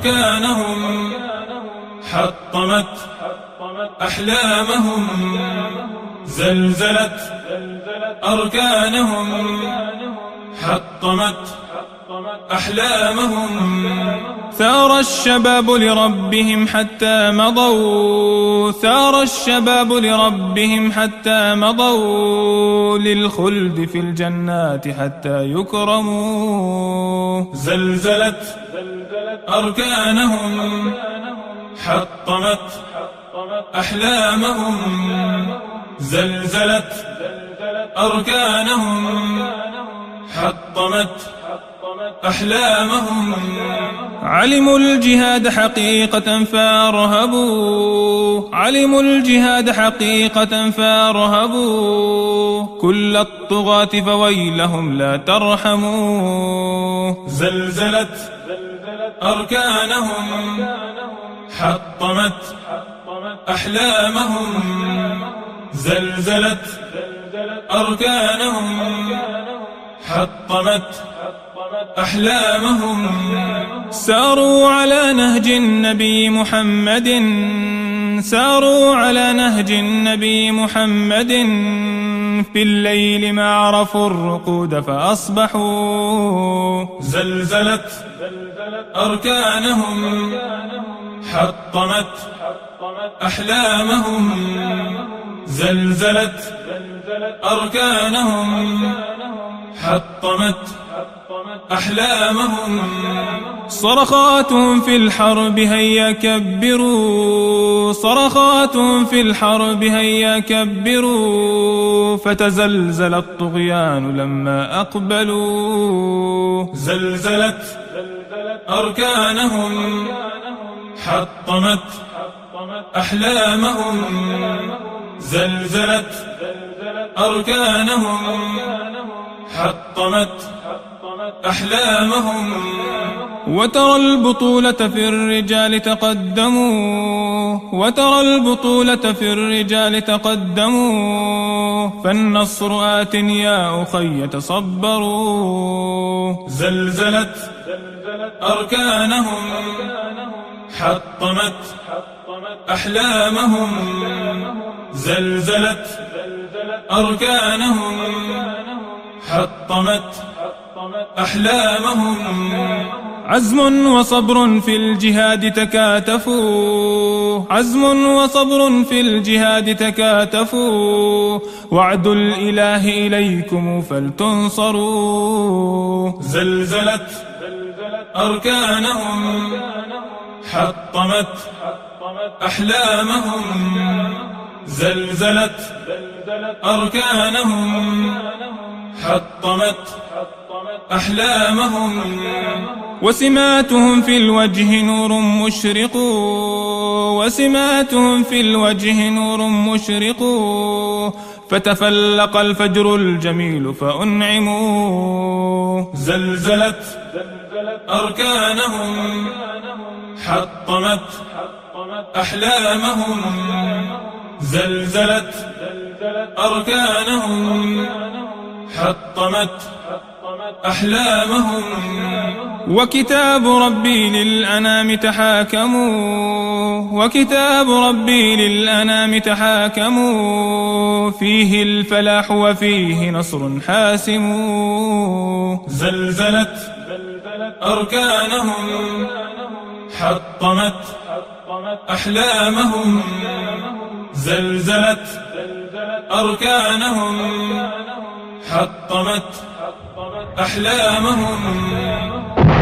أركانهم حطمت أحلامهم زلزلت أركانهم حطمت أحلامهم ثار الشباب لربهم حتى مضوا ثار الشباب لربهم حتى مضوا للخلد في الجنات حتى يكرموا زلزلت أركانهم حطمت أحلامهم زلزلت أركانهم حطمت أحلامهم علموا الجهاد حقيقة فارهبوا علموا الجهاد حقيقة فارهبوا كل الطغاة فويلهم لا ترحموا زلزلت أركانهم حطمت أحلامهم زلزلت أركانهم حطمت أحلامهم ساروا على نهج النبي محمد ساروا على نهج النبي محمد في الليل ما عرفوا الرقود فأصبحوا زلزلت أركانهم حطمت أحلامهم زلزلت أركانهم حطمت أحلامهم صرخاتهم في الحرب هيا كبروا صرخاتهم في الحرب هيا كبروا فتزلزل الطغيان لما أقبلوا زلزلت أركانهم حطمت أحلامهم زلزلت أركانهم حطمت أحلامهم وترى البطولة في الرجال تقدموا وترى البطولة في الرجال تقدموا فالنصر آت يا أخي تصبروا زلزلت أركانهم حطمت أحلامهم زلزلت أركانهم حطمت أحلامهم عزم وصبر في الجهاد تكاتفوا عزم وصبر في الجهاد تكاتفوا وعد الإله إليكم فلتنصروا زلزلت أركانهم حطمت أحلامهم زلزلت أركانهم حطمت أحلامهم وسماتهم في الوجه نور مشرق وسماتهم في الوجه نور مشرق فتفلق الفجر الجميل فأنعموا زلزلت أركانهم حطمت أحلامهم زلزلت أركانهم حطمت أحلامهم وكتاب ربي للأنام تحاكموا وكتاب ربي للأنام تحاكموا فيه الفلاح وفيه نصر حاسم زلزلت أركانهم حطمت أحلامهم زلزلت أركانهم حطمت أحلامهم